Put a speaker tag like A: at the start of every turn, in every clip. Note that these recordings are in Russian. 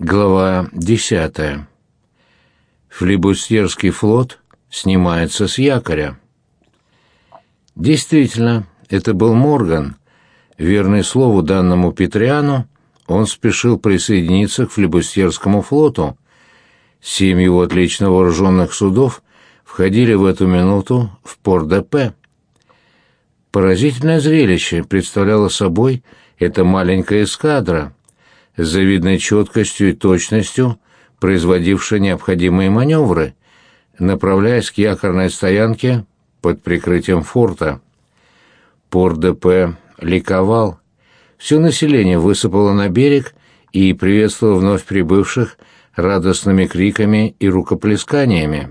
A: Глава 10. Флибустьерский флот снимается с якоря. Действительно, это был Морган. Верный слову данному Петриану, он спешил присоединиться к флибустьерскому флоту. 7 его отлично вооруженных судов входили в эту минуту в Порт-де-Пе. Поразительное зрелище представляла собой эта маленькая эскадра, с завидной четкостью и точностью производившая необходимые маневры, направляясь к якорной стоянке под прикрытием форта. Порт-де-Пе ликовал. Все население высыпало на берег и приветствовало вновь прибывших радостными криками и рукоплесканиями.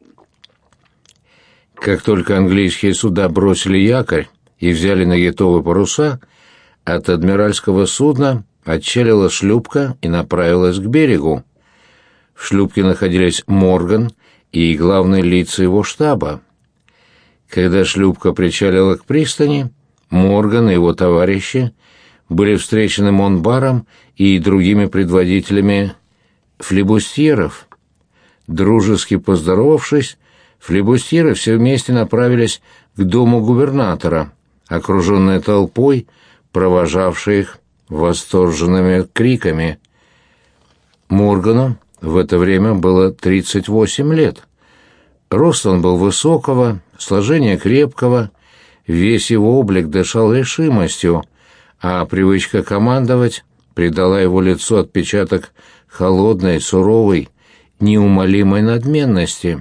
A: Как только английские суда бросили якорь и взяли наготове паруса, от адмиральского судна отчалила шлюпка и направилась к берегу. В шлюпке находились Морган и главные лица его штаба. Когда шлюпка причалила к пристани, Морган и его товарищи были встречены Монбаром и другими предводителями флибустьеров. Дружески поздоровавшись, флибустьеры все вместе направились к дому губернатора, окруженные толпой, провожавшей их восторженными криками. Моргану в это время было 38 лет. Рост он был высокого, сложение крепкого, весь его облик дышал решимостью, а привычка командовать придала его лицу отпечаток холодной, суровой, неумолимой надменности.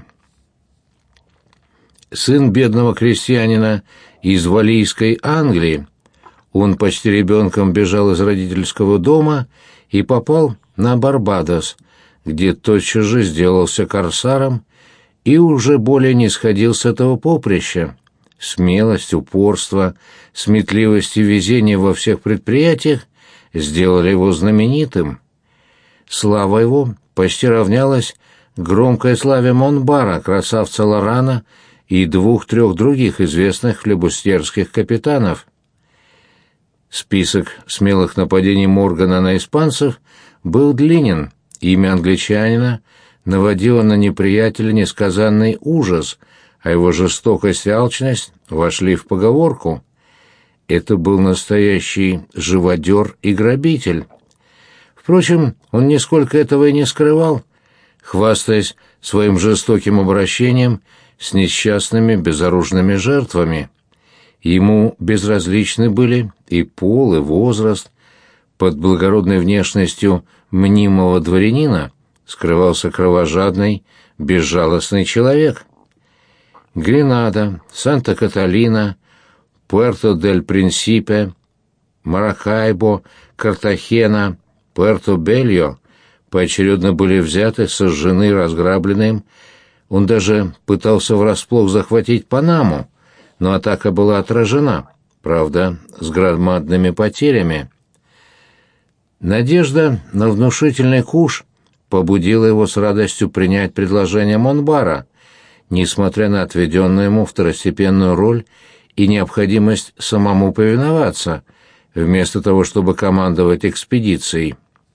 A: Сын бедного крестьянина из Валлийской Англии, он почти ребенком бежал из родительского дома и попал на Барбадос, где тотчас же сделался корсаром и уже более не сходил с этого поприща. Смелость, упорство, сметливость и везение во всех предприятиях сделали его знаменитым. Слава его почти равнялась громкой славе Монбара, красавца Лорана и 2-3 других известных флибустьерских капитанов. Список смелых нападений Моргана на испанцев был длинен. Имя англичанина наводило на неприятеля несказанный ужас, а его жестокость и алчность вошли в поговорку. Это был настоящий живодер и грабитель. Впрочем, он нисколько этого и не скрывал, хвастаясь своим жестоким обращением с несчастными безоружными жертвами. Ему безразличны были и пол, и возраст. Под благородной внешностью мнимого дворянина скрывался кровожадный, безжалостный человек. Гренада, Санта-Каталина, Пуэрто-дель-Принсипе, Маракайбо, Картахена, Пуэрто-Бельо поочередно были взяты, сожжены, разграблены. Он даже пытался врасплох захватить Панаму, но атака была отражена, правда, с громадными потерями. Надежда на внушительный куш побудила его с радостью принять предложение Монбара, несмотря на отведенную ему второстепенную роль и необходимость самому повиноваться, вместо того, чтобы командовать экспедицией.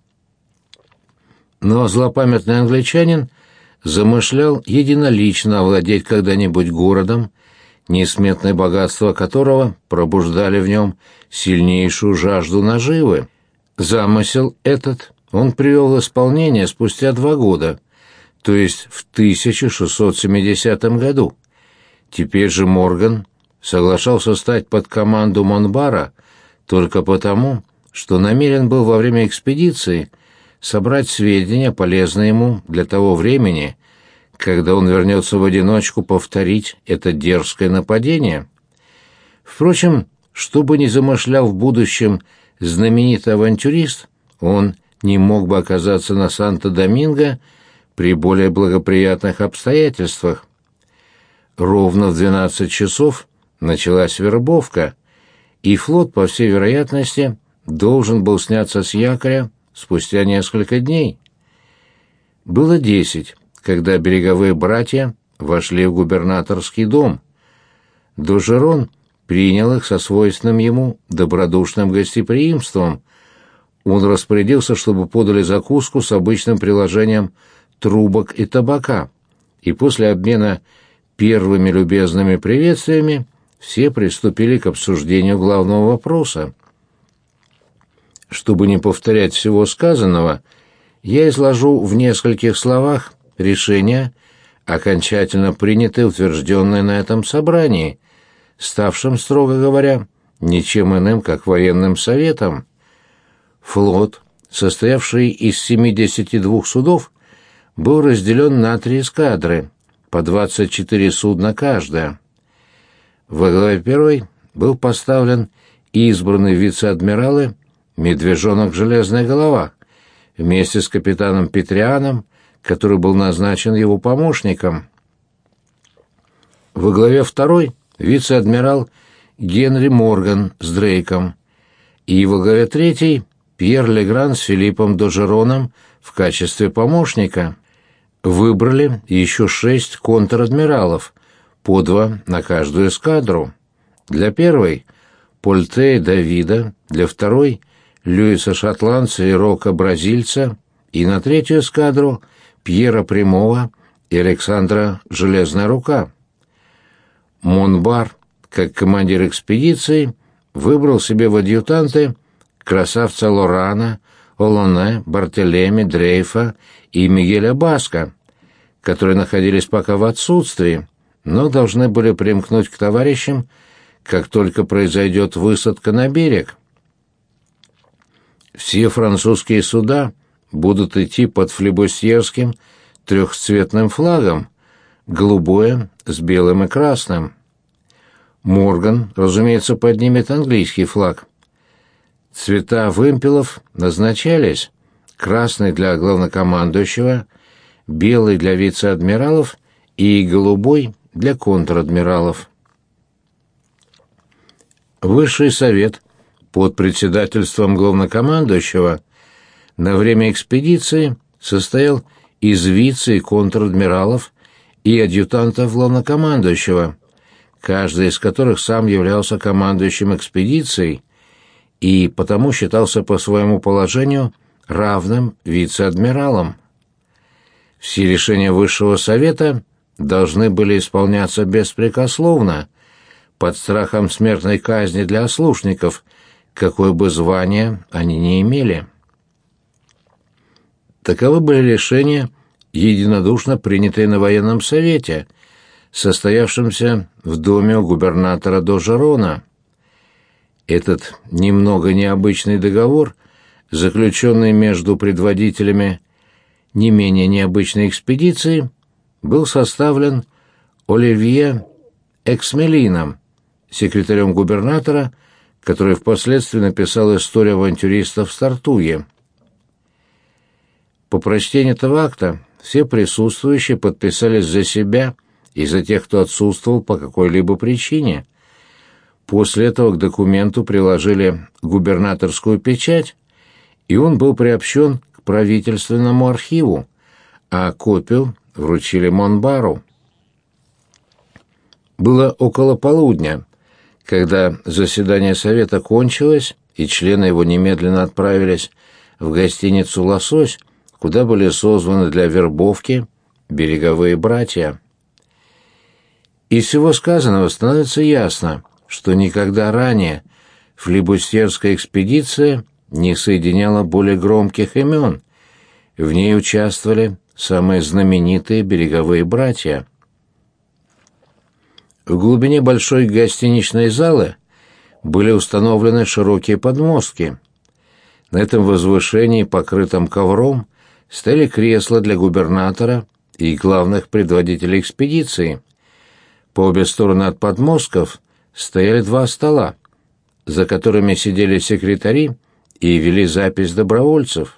A: Но злопамятный англичанин замышлял единолично овладеть когда-нибудь городом, несметное богатство которого пробуждали в нем сильнейшую жажду наживы. Замысел этот он привел в исполнение спустя 2 года, то есть в 1670 году. Теперь же Морган соглашался стать под команду Монбара только потому, что намерен был во время экспедиции собрать сведения, полезные ему для того времени, когда он вернется в одиночку повторить это дерзкое нападение. Впрочем, что бы ни замышлял в будущем знаменитый авантюрист, он не мог бы оказаться на Санто-Доминго при более благоприятных обстоятельствах. Ровно в 12 часов началась вербовка, и флот, по всей вероятности, должен был сняться с якоря спустя несколько дней. Было 10, когда береговые братья вошли в губернаторский дом. Дожерон принял их со свойственным ему добродушным гостеприимством. Он распорядился, чтобы подали закуску с обычным приложением трубок и табака, и после обмена первыми любезными приветствиями все приступили к обсуждению главного вопроса. Чтобы не повторять всего сказанного, я изложу в нескольких словах решение, окончательно принятое и утвержденное на этом собрании, ставшем, строго говоря, ничем иным, как военным советом. Флот, состоявший из 72 судов, был разделен на 3 эскадры, по 24 судна каждая. Во главе первой был поставлен избранный вице-адмиралы Медвежонок Железная Голова, вместе с капитаном Петрианом, который был назначен его помощником. Во главе второй вице-адмирал Генри Морган с Дрейком, и во главе третьей Пьер Легран с Филиппом Дожероном в качестве помощника. Выбрали еще 6 контр-адмиралов, по 2 на каждую эскадру. Для первой — Польте Давида, для второй — Льюиса Шотландца и Рока Бразильца, и на третью эскадру — Пьера Прямого и Александра Железная Рука. Монбар, как командир экспедиции, выбрал себе в адъютанты красавца Лорана, Олоне, Бартелеми, Дрейфа и Мигеля Баска, которые находились пока в отсутствии, но должны были примкнуть к товарищам, как только произойдет высадка на берег. Все французские суда будут идти под флибустьерским трехцветным флагом, голубое с белым и красным. Морган, разумеется, поднимет английский флаг. Цвета вымпелов назначались: красный для главнокомандующего, белый для вице-адмиралов и голубой для контр-адмиралов. Высший совет под председательством главнокомандующего на время экспедиции состоял из вице- и контр-адмиралов и адъютантов главнокомандующего, каждый из которых сам являлся командующим экспедицией и потому считался по своему положению равным вице-адмиралам. Все решения Высшего Совета должны были исполняться беспрекословно, под страхом смертной казни для ослушников, какое бы звание они ни имели. Таковы были решения, единодушно принятые на военном совете, состоявшемся в доме у губернатора Дожерона. Этот немного необычный договор, заключенный между предводителями не менее необычной экспедиции, был составлен Оливье Эксмелином, секретарем губернатора, который впоследствии написал историю авантюристов в Тартуе. По прочтении этого акта все присутствующие подписались за себя и за тех, кто отсутствовал по какой-либо причине. После этого к документу приложили губернаторскую печать, и он был приобщен к правительственному архиву, а копию вручили Монбару. Было около полудня, когда заседание совета кончилось, и члены его немедленно отправились в гостиницу «Лосось», куда были созваны для вербовки береговые братья. Из всего сказанного становится ясно, что никогда ранее флибустьерская экспедиция не соединяла более громких имен. В ней участвовали самые знаменитые береговые братья. В глубине большой гостиничной залы были установлены широкие подмостки. На этом возвышении, покрытом ковром, стояли кресла для губернатора и главных предводителей экспедиции. По обе стороны от подмостков стояли 2 стола, за которыми сидели секретари и вели запись добровольцев.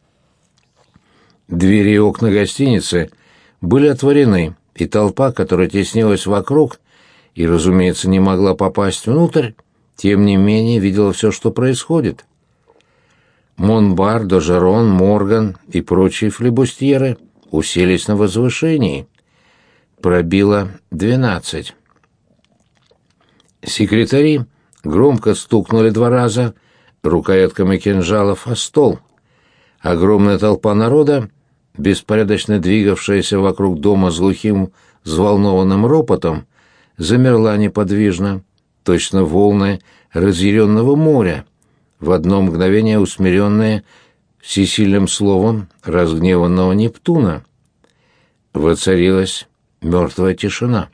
A: Двери и окна гостиницы были отворены, и толпа, которая теснилась вокруг и, разумеется, не могла попасть внутрь, тем не менее видела все, что происходит. Монбар, Дожерон, Морган и прочие флибустьеры уселись на возвышении. Пробило 12. Секретари громко стукнули 2 раза, рукоятками кинжалов о стол. Огромная толпа народа, беспорядочно двигавшаяся вокруг дома с глухим, взволнованным ропотом, замерла неподвижно, точно волны разъяренного моря, в одно мгновение усмиренные всесильным словом разгневанного Нептуна. Воцарилась мертвая тишина.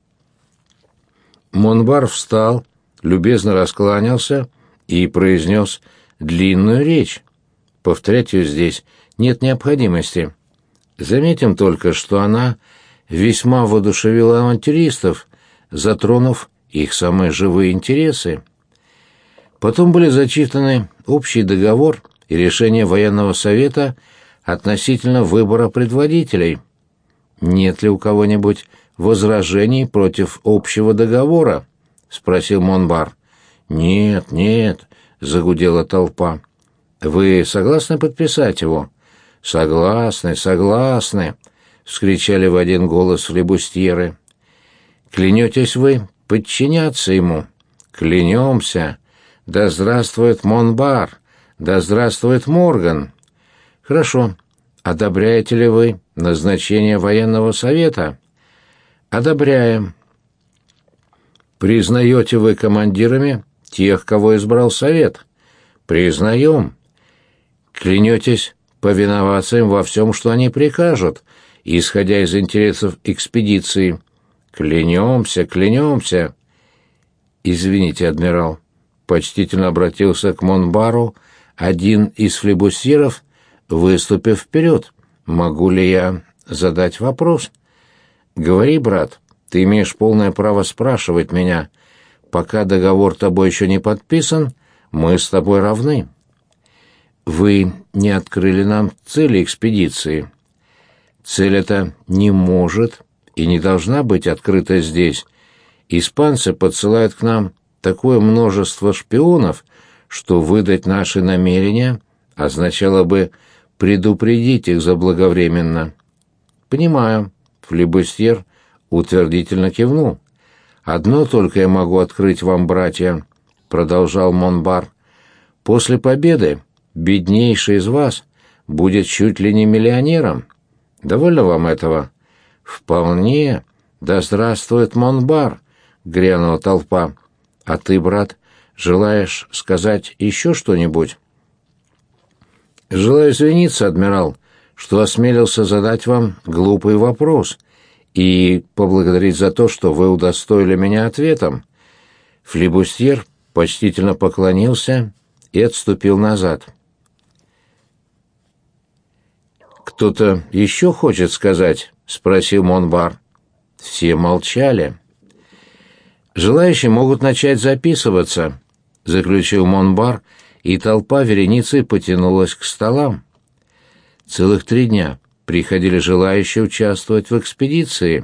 A: Монбар встал, любезно раскланялся и произнес длинную речь. Повторять ее здесь нет необходимости. Заметим только, что она весьма воодушевила авантюристов, затронув их самые живые интересы. Потом были зачитаны общий договор и решение военного совета относительно выбора предводителей. «Нет ли у кого-нибудь возражений против общего договора?» — спросил Монбар. «Нет, нет», — загудела толпа. «Вы согласны подписать его?» «Согласны, согласны», — вскричали в один голос флебустьеры. «Клянетесь вы подчиняться ему?» «Клянемся! Да здравствует Монбар! Да здравствует Морган!» «Хорошо. Одобряете ли вы назначение военного совета?» «Одобряем». «Признаете вы командирами тех, кого избрал совет?» «Признаем». «Клянетесь повиноваться им во всем, что они прикажут, исходя из интересов экспедиции?» «Клянемся, клянемся». «Извините, адмирал», — почтительно обратился к Монбару один из флебусьеров, выступив вперед. «Могу ли я задать вопрос?» «Говори, брат, ты имеешь полное право спрашивать меня. Пока договор тобой еще не подписан, мы с тобой равны». «Вы не открыли нам цели экспедиции». «Цель эта не может и не должна быть открыта здесь. Испанцы подсылают к нам такое множество шпионов, что выдать наши намерения означало бы предупредить их заблаговременно». «Понимаю», — флебустьер утвердительно кивнул. «Одно только я могу открыть вам, братья», — продолжал Монбар. «После победы беднейший из вас будет чуть ли не миллионером. Довольно вам этого?» «Вполне. Да здравствует Монбар!» — грянула толпа. «А ты, брат, желаешь сказать еще что-нибудь?» «Желаю извиниться, адмирал, что осмелился задать вам глупый вопрос и поблагодарить за то, что вы удостоили меня ответом». Флибустьер почтительно поклонился и отступил назад. «Кто-то еще хочет сказать?» — спросил Монбар. Все молчали. «Желающие могут начать записываться», — заключил Монбар, и толпа вереницей потянулась к столам. Целых 3 дня приходили желающие участвовать в экспедиции.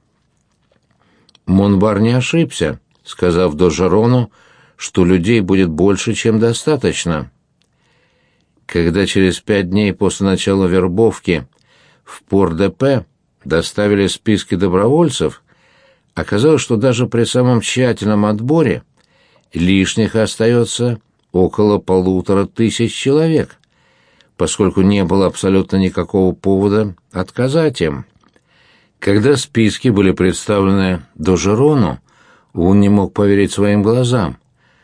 A: Монбар не ошибся, сказав Д'Ожерону, что людей будет больше, чем достаточно. Когда через 5 дней после начала вербовки в Пор-де-Пе доставили списки добровольцев, оказалось, что даже при самом тщательном отборе лишних остается около 1500 человек, поскольку не было абсолютно никакого повода отказать им. Когда списки были представлены Д'Ожерону, он не мог поверить своим глазам.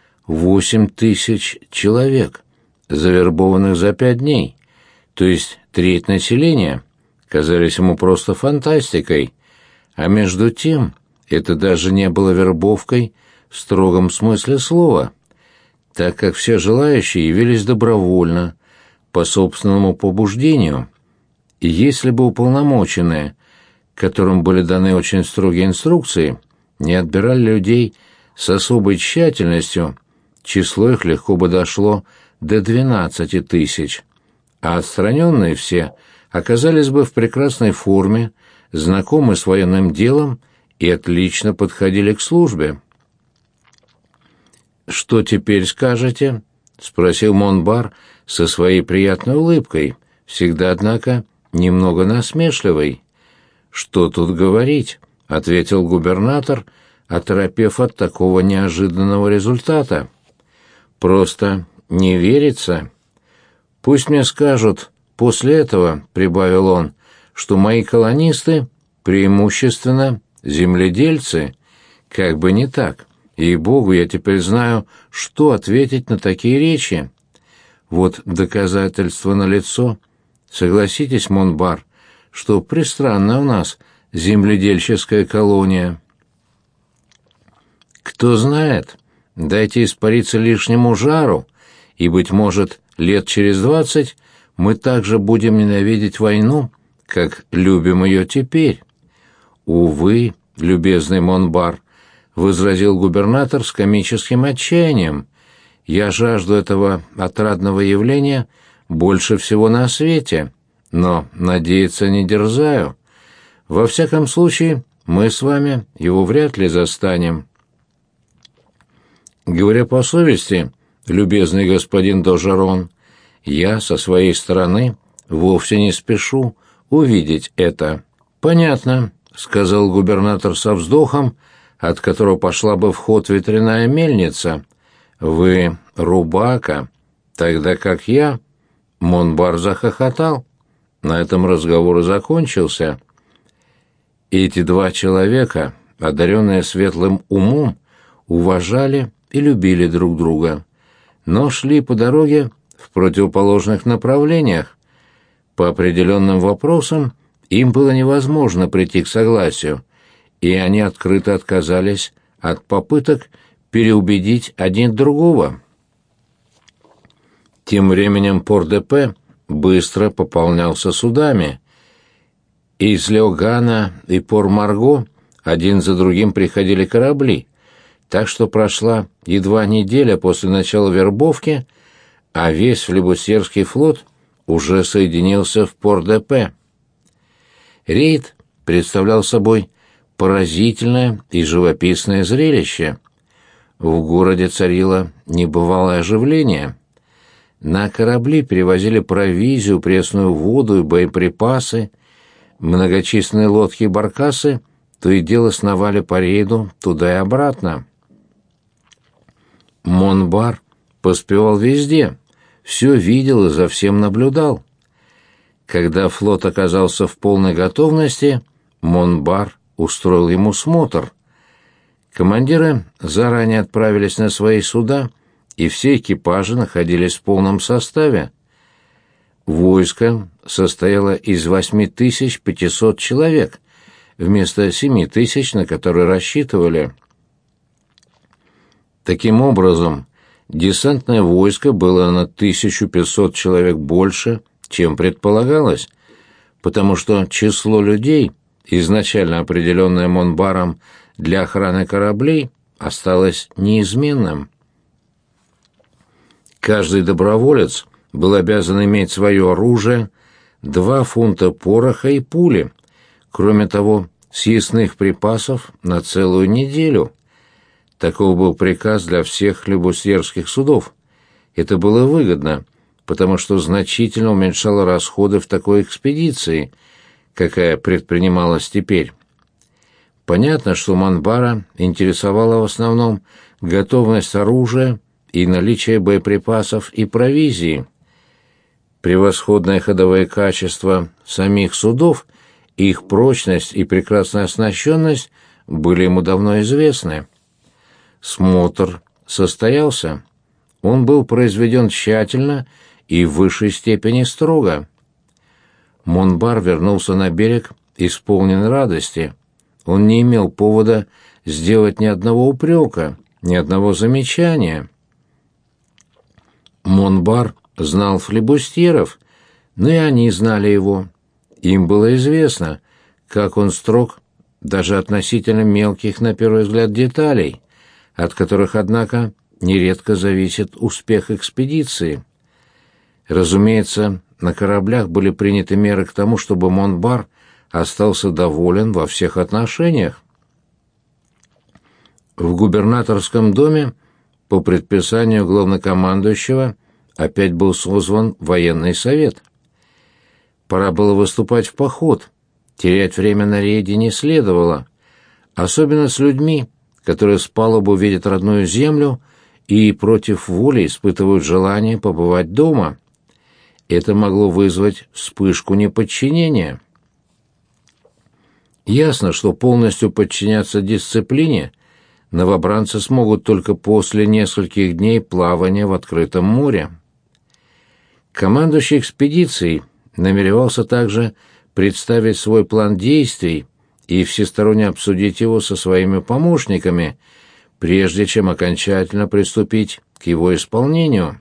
A: 8000 человек, завербованных за 5 дней, то есть треть населения, казались ему просто фантастикой, а между тем это даже не было вербовкой в строгом смысле слова, так как все желающие явились добровольно, по собственному побуждению, и если бы уполномоченные, которым были даны очень строгие инструкции, не отбирали людей с особой тщательностью, число их легко бы дошло до 12 000, а отстраненные все оказались бы в прекрасной форме, знакомы с военным делом и отлично подходили к службе. «Что теперь скажете?» — спросил Монбар со своей приятной улыбкой, всегда, однако, немного насмешливой. «Что тут говорить?» — ответил губернатор, оторопев от такого неожиданного результата. «Просто не верится. Пусть мне скажут после этого, — прибавил он, — что мои колонисты преимущественно земледельцы. Как бы не так. Ей-богу, я теперь знаю, что ответить на такие речи. Вот доказательство налицо. Согласитесь, Монбар, что пристранная у нас земледельческая колония. Кто знает, дайте испариться лишнему жару, и, быть может, лет через 20 мы также будем ненавидеть войну, как любим ее теперь. Увы, любезный Монбар, — возразил губернатор с комическим отчаянием, — я жажду этого отрадного явления больше всего на свете, но надеяться не дерзаю. Во всяком случае, мы с вами его вряд ли застанем. Говоря по совести, любезный господин Д'Ожерон, я со своей стороны вовсе не спешу увидеть это. Понятно, — сказал губернатор со вздохом, от которого пошла бы в ход ветряная мельница. Вы рубака, тогда как я. Монбар захохотал. На этом разговор и закончился. Эти два человека, одаренные светлым умом, уважали и любили друг друга, но шли по дороге в противоположных направлениях. По определенным вопросам им было невозможно прийти к согласию, и они открыто отказались от попыток переубедить один другого. Тем временем Пор-де-Пе быстро пополнялся судами. Из Леогана и Пор-Марго один за другим приходили корабли, так что прошла едва неделя после начала вербовки, а весь флебусьерский флот уже соединился в Пор-де-Пе. Рейд представлял собой поразительное и живописное зрелище. В городе царило небывалое оживление. На корабли перевозили провизию, пресную воду и боеприпасы. Многочисленные лодки и баркасы то и дело сновали по рейду туда и обратно. Монбар поспевал везде, все видел и за всем наблюдал. Когда флот оказался в полной готовности, Монбар устроил ему смотр. Командиры заранее отправились на свои суда, и все экипажи находились в полном составе. Войско состояло из 8500 человек, вместо 7000, на которые рассчитывали. Таким образом, десантное войско было на 1500 человек больше, чем предполагалось, потому что число людей, изначально определенное Монбаром для охраны кораблей, осталось неизменным. Каждый доброволец был обязан иметь свое оружие, 2 фунта пороха и пули, кроме того, съестных припасов на целую неделю. Таков был приказ для всех флебусьерских судов. Это было выгодно, потому что значительно уменьшало расходы в такой экспедиции, какая предпринималась теперь. Понятно, что Монбара интересовала в основном готовность оружия и наличие боеприпасов и провизии. Превосходное ходовое качество самих судов, их прочность и прекрасная оснащенность были ему давно известны. Смотр состоялся. Он был произведен тщательно и в высшей степени строго. Монбар вернулся на берег исполнен радости. Он не имел повода сделать ни одного упрека, ни одного замечания. Монбар знал флебустьеров, но и они знали его. Им было известно, как он строг даже относительно мелких, на первый взгляд, деталей, от которых, однако, нередко зависит успех экспедиции. Разумеется, на кораблях были приняты меры к тому, чтобы Монбар остался доволен во всех отношениях. В губернаторском доме по предписанию главнокомандующего опять был созван военный совет. Пора было выступать в поход, терять время на рейде не следовало, особенно с людьми, которые с палубы видят родную землю и против воли испытывают желание побывать дома. Это могло вызвать вспышку неподчинения. Ясно, что полностью подчиняться дисциплине новобранцы смогут только после нескольких дней плавания в открытом море. Командующий экспедицией намеревался также представить свой план действий и всесторонне обсудить его со своими помощниками, прежде чем окончательно приступить к его исполнению.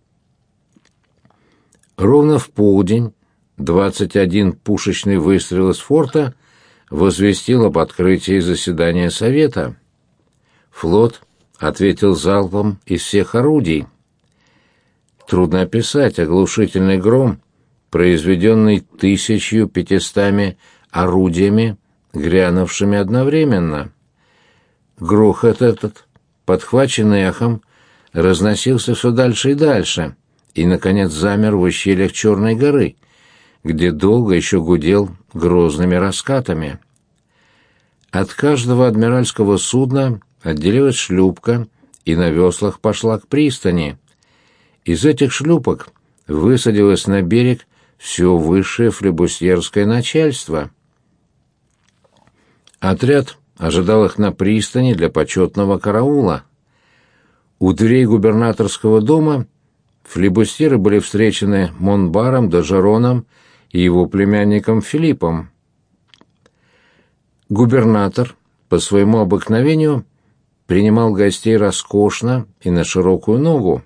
A: Ровно в полдень 21 пушечный выстрел из форта возвестил об открытии заседания Совета. Флот ответил залпом из всех орудий. Трудно описать оглушительный гром, произведенный 1500 орудиями, грянувшими одновременно. Грохот этот, подхваченный эхом, разносился все дальше и дальше, и, наконец, замер в ущельях Черной горы, где долго еще гудел грозными раскатами. От каждого адмиральского судна отделилась шлюпка и на веслах пошла к пристани. Из этих шлюпок высадилось на берег все высшее флебусьерское начальство. Отряд ожидал их на пристани для почетного караула. У дверей губернаторского дома флебусьеры были встречены Монбаром, Д'Ажероном и его племянником Филиппом. Губернатор, по своему обыкновению, принимал гостей роскошно и на широкую ногу.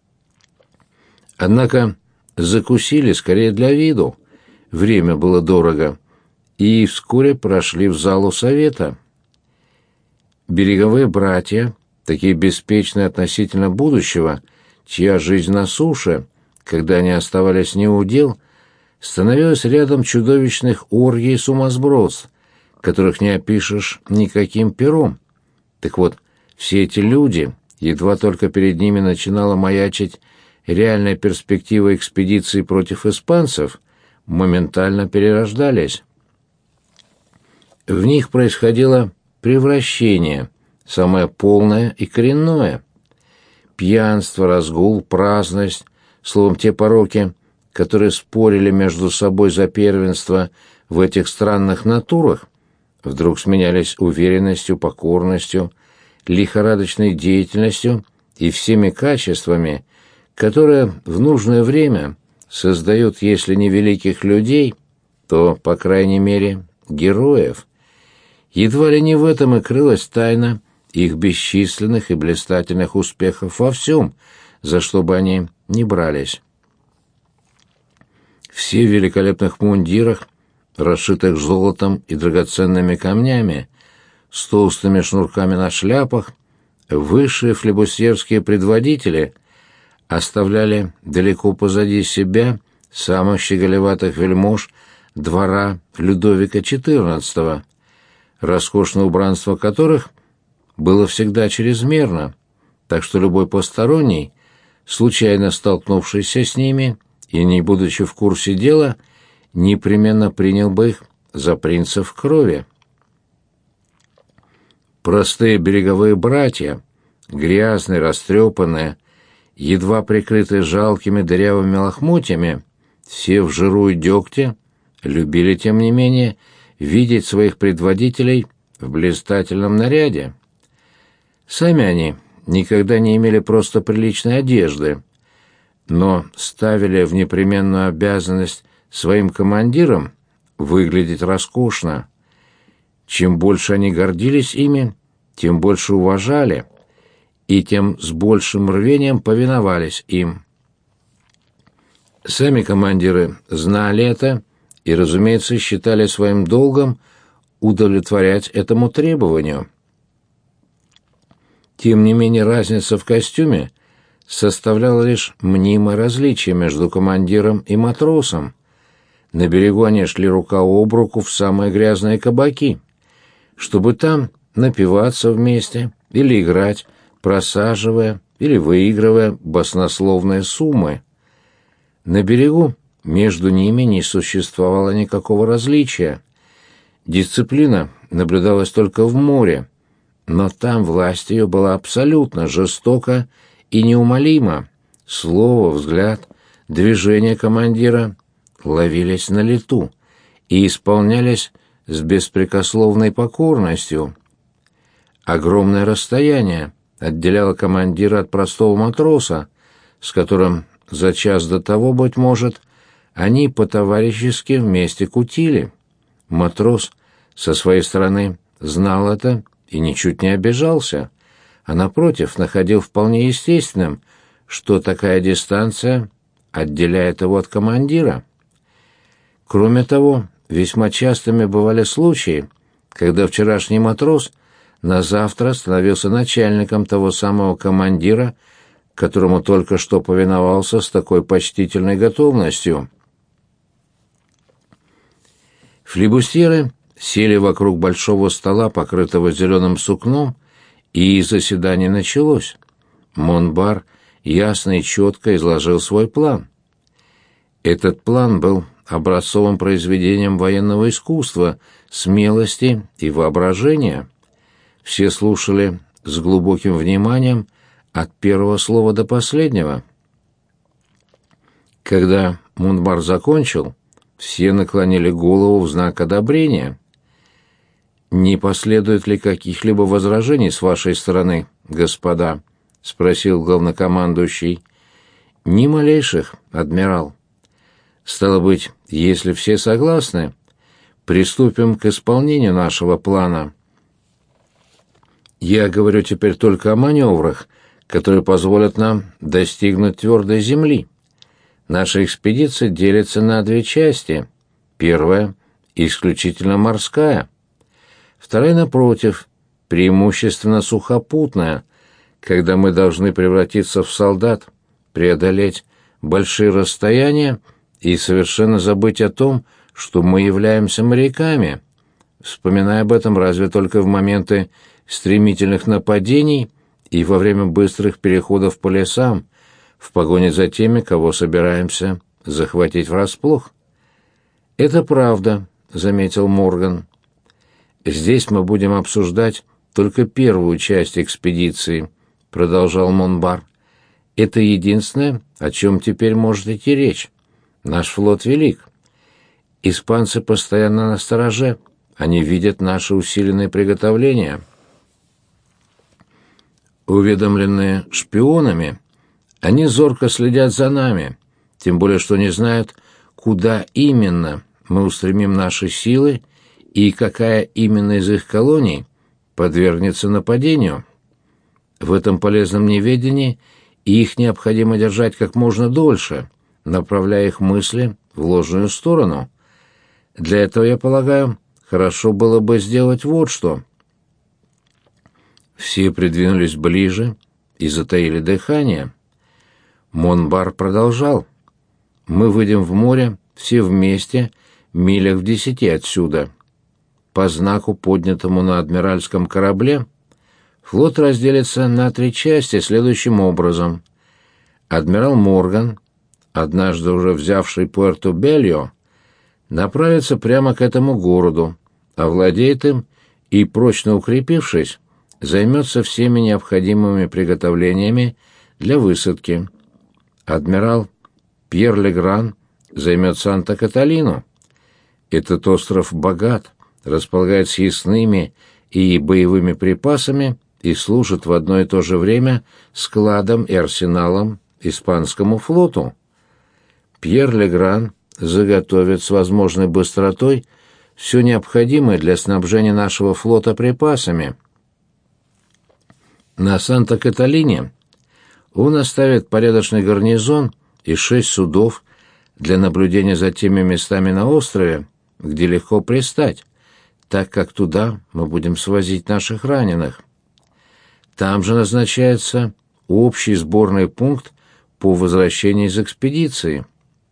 A: Однако закусили скорее для виду, время было дорого, и вскоре прошли в залу совета. Береговые братья, такие беспечные относительно будущего, чья жизнь на суше, когда они оставались не у дел, становилось рядом чудовищных оргий и сумасбродств, которых не опишешь никаким пером. Так вот, все эти люди, едва только перед ними начинала маячить реальная перспектива экспедиции против испанцев, моментально перерождались. В них происходило превращение, самое полное и коренное. Пьянство, разгул, праздность, словом, те пороки, которые спорили между собой за первенство в этих странных натурах, вдруг сменялись уверенностью, покорностью, лихорадочной деятельностью и всеми качествами, которые в нужное время создают, если не великих людей, то, по крайней мере, героев. Едва ли не в этом и крылась тайна их бесчисленных и блистательных успехов во всем, за что бы они ни брались. Все в великолепных мундирах, расшитых золотом и драгоценными камнями, с толстыми шнурками на шляпах, высшие флебусьерские предводители оставляли далеко позади себя самых щеголеватых вельмож двора Людовика XIV, роскошное убранство которых было всегда чрезмерно, так что любой посторонний, случайно столкнувшийся с ними и не будучи в курсе дела, непременно принял бы их за принцев крови. Простые береговые братья, грязные, растрепанные, едва прикрытые жалкими дырявыми лохмотьями, все в жиру и дегте, любили, тем не менее, видеть своих предводителей в блистательном наряде. Сами они никогда не имели просто приличной одежды, но ставили в непременную обязанность своим командирам выглядеть роскошно. Чем больше они гордились ими, тем больше уважали, и тем с большим рвением повиновались им. Сами командиры знали это и, разумеется, считали своим долгом удовлетворять этому требованию. Тем не менее, разница в костюме составляла лишь мнимое различие между командиром и матросом. На берегу они шли рука об руку в самые грязные кабаки, чтобы там напиваться вместе или играть, просаживая или выигрывая баснословные суммы. На берегу между ними не существовало никакого различия. Дисциплина наблюдалась только в море, но там власть ее была абсолютно жестока и неумолима. Слово, взгляд, движение командира ловились на лету и исполнялись с беспрекословной покорностью. Огромное расстояние отделяло командира от простого матроса, с которым за час до того, быть может, они по-товарищески вместе кутили. Матрос со своей стороны знал это и ничуть не обижался, а напротив находил вполне естественным, что такая дистанция отделяет его от командира. Кроме того, весьма частыми бывали случаи, когда вчерашний матрос на завтра становился начальником того самого командира, которому только что повиновался с такой почтительной готовностью. Флибустьеры сели вокруг большого стола, покрытого зеленым сукном, и заседание началось. Монбар ясно и четко изложил свой план. Этот план был образцовым произведением военного искусства, смелости и воображения. Все слушали с глубоким вниманием от первого слова до последнего. Когда Монбар закончил, все наклонили голову в знак одобрения. «Не последует ли каких-либо возражений с вашей стороны, господа?» — спросил главнокомандующий. «Ни малейших, адмирал». «Стало быть, если все согласны, приступим к исполнению нашего плана. Я говорю теперь только о маневрах, которые позволят нам достигнуть твердой земли. Наша экспедиция делится на две части. Первая — исключительно морская. Вторая, напротив, преимущественно сухопутная, когда мы должны превратиться в солдат, преодолеть большие расстояния и совершенно забыть о том, что мы являемся моряками, вспоминая об этом разве только в моменты стремительных нападений и во время быстрых переходов по лесам, в погоне за теми, кого собираемся захватить врасплох». «Это правда», — заметил Морган. «Здесь мы будем обсуждать только первую часть экспедиции», — продолжал Монбар. «Это единственное, о чем теперь может идти речь. Наш флот велик. Испанцы постоянно настороже, они видят наши усиленные приготовления. Уведомленные шпионами, они зорко следят за нами, тем более что не знают, куда именно мы устремим наши силы и какая именно из их колоний подвергнется нападению. В этом полезном неведении их необходимо держать как можно дольше, направляя их мысли в ложную сторону. Для этого, я полагаю, хорошо было бы сделать вот что». Все придвинулись ближе и затаили дыхание. Монбар продолжал. «Мы выйдем в море все вместе, милях в 10 отсюда. По знаку, поднятому на адмиральском корабле, флот разделится на 3 части следующим образом. Адмирал Морган, однажды уже взявший Пуэрто-Бельо, направится прямо к этому городу, овладеет им и, прочно укрепившись, займется всеми необходимыми приготовлениями для высадки. Адмирал Пьер Легран займет Санта-Каталину. Этот остров богат, располагает съестными и боевыми припасами и служит в одно и то же время складом и арсеналом испанскому флоту. Пьер Легран заготовит с возможной быстротой все необходимое для снабжения нашего флота припасами. На Санта-Каталине он оставит порядочный гарнизон и 6 судов для наблюдения за теми местами на острове, где легко пристать, так как туда мы будем свозить наших раненых. Там же назначается общий сборный пункт по возвращении из экспедиции.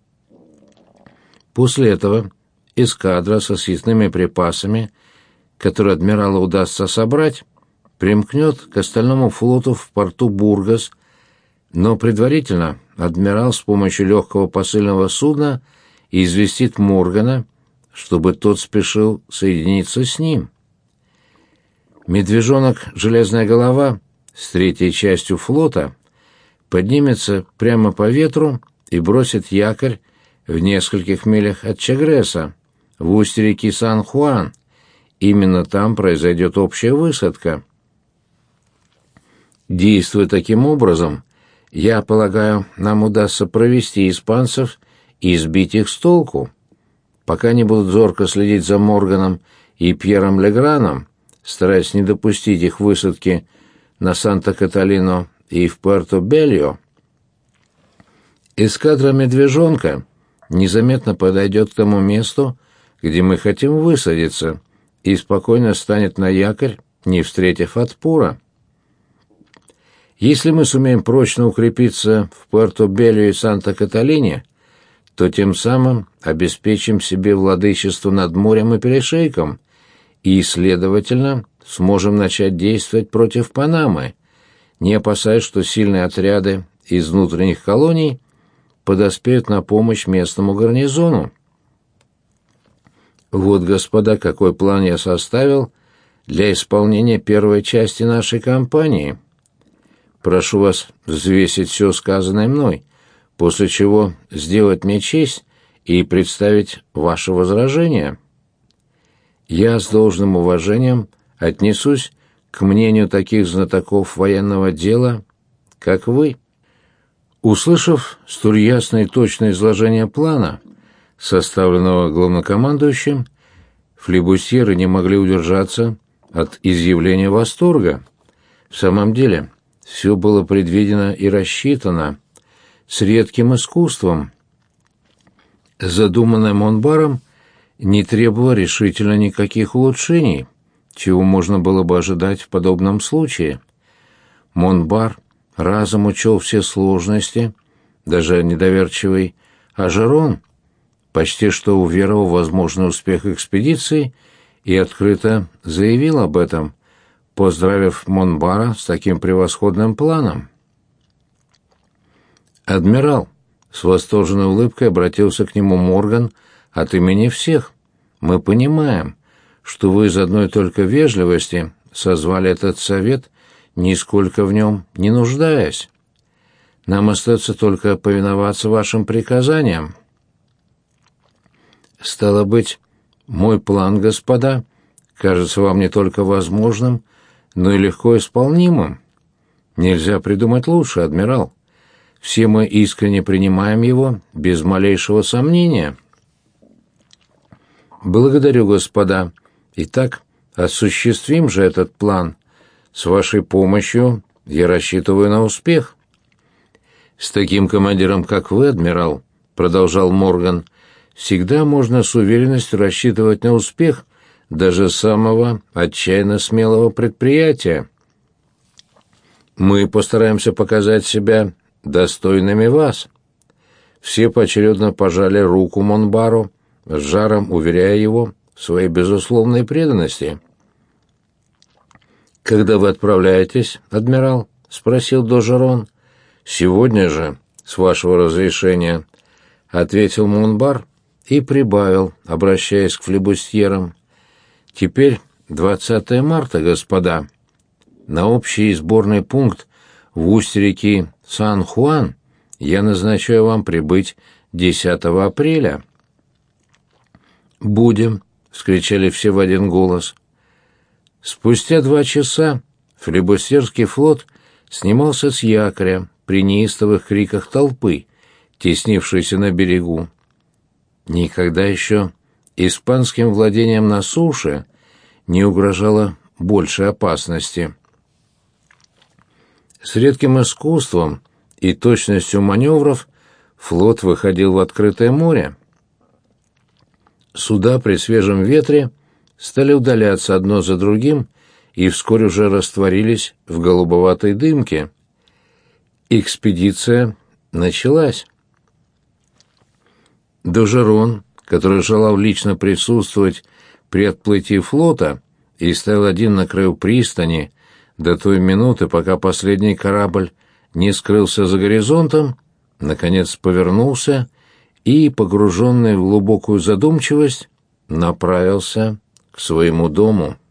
A: После этого эскадра со съестными припасами, которые адмиралу удастся собрать, примкнет к остальному флоту в порту Бургас, но предварительно адмирал с помощью легкого посыльного судна известит Моргана, чтобы тот спешил соединиться с ним. Медвежонок «Железная голова» с третьей частью флота поднимется прямо по ветру и бросит якорь в нескольких милях от Чагреса, в устье реки Сан-Хуан. Именно там произойдет общая высадка. Действуя таким образом, я полагаю, нам удастся провести испанцев и сбить их с толку. Пока они будут зорко следить за Морганом и Пьером Леграном, стараясь не допустить их высадки на Санта-Каталино и в Пуэрто-Бельо, эскадра «Медвежонка» незаметно подойдет к тому месту, где мы хотим высадиться, и спокойно станет на якорь, не встретив отпора. Если мы сумеем прочно укрепиться в Пуэрто-Бельо и Санта-Каталине, то тем самым обеспечим себе владычество над морем и перешейком и, следовательно, сможем начать действовать против Панамы, не опасаясь, что сильные отряды из внутренних колоний подоспеют на помощь местному гарнизону. Вот, господа, какой план я составил для исполнения первой части нашей кампании. Прошу вас взвесить все сказанное мной, после чего сделать мне честь и представить ваше возражение. Я с должным уважением отнесусь к мнению таких знатоков военного дела, как вы. Услышав столь ясное и точное изложение плана, составленного главнокомандующим, флибустьеры не могли удержаться от изъявления восторга. В самом деле, все было предвидено и рассчитано с редким искусством. Задуманное Монбаром не требовало решительно никаких улучшений, чего можно было бы ожидать в подобном случае. Монбар разом учел все сложности, даже недоверчивый Ажерон почти что уверовал в возможный успех экспедиции и открыто заявил об этом, поздравив Монбара с таким превосходным планом. «Адмирал», — с восторженной улыбкой обратился к нему Морган от имени всех, — «мы понимаем, что вы из одной только вежливости созвали этот совет, нисколько в нем не нуждаясь. Нам остается только повиноваться вашим приказаниям». «Стало быть, мой план, господа, кажется вам не только возможным, но и легко исполнимым. Нельзя придумать лучше, адмирал. Все мы искренне принимаем его без малейшего сомнения». «Благодарю, господа. Итак, осуществим же этот план. С вашей помощью я рассчитываю на успех». «С таким командиром, как вы, адмирал, — продолжал Морган, — всегда можно с уверенностью рассчитывать на успех даже самого отчаянно смелого предприятия. Мы постараемся показать себя достойными вас». Все поочередно пожали руку Монбару, с жаром уверяя его в своей безусловной преданности. «Когда вы отправляетесь, адмирал?» — спросил Дожерон. «Сегодня же, с вашего разрешения», — ответил Монбар и прибавил, обращаясь к флибустьерам. «Теперь 20 марта, господа. На общий сборный пункт в устье реки Сан-Хуан я назначаю вам прибыть 10 апреля». «Будем», — вскричали все в один голос. Спустя 2 часа флибустьерский флот снимался с якоря при неистовых криках толпы, теснившейся на берегу. Никогда еще испанским владениям на суше не угрожало больше опасности. С редким искусством и точностью маневров флот выходил в открытое море. Суда при свежем ветре стали удаляться одно за другим и вскоре уже растворились в голубоватой дымке. Экспедиция началась. Дожерон, который желал лично присутствовать при отплытии флота и стоял один на краю пристани до той минуты, пока последний корабль не скрылся за горизонтом, наконец повернулся и, погруженный в глубокую задумчивость, направился к своему дому.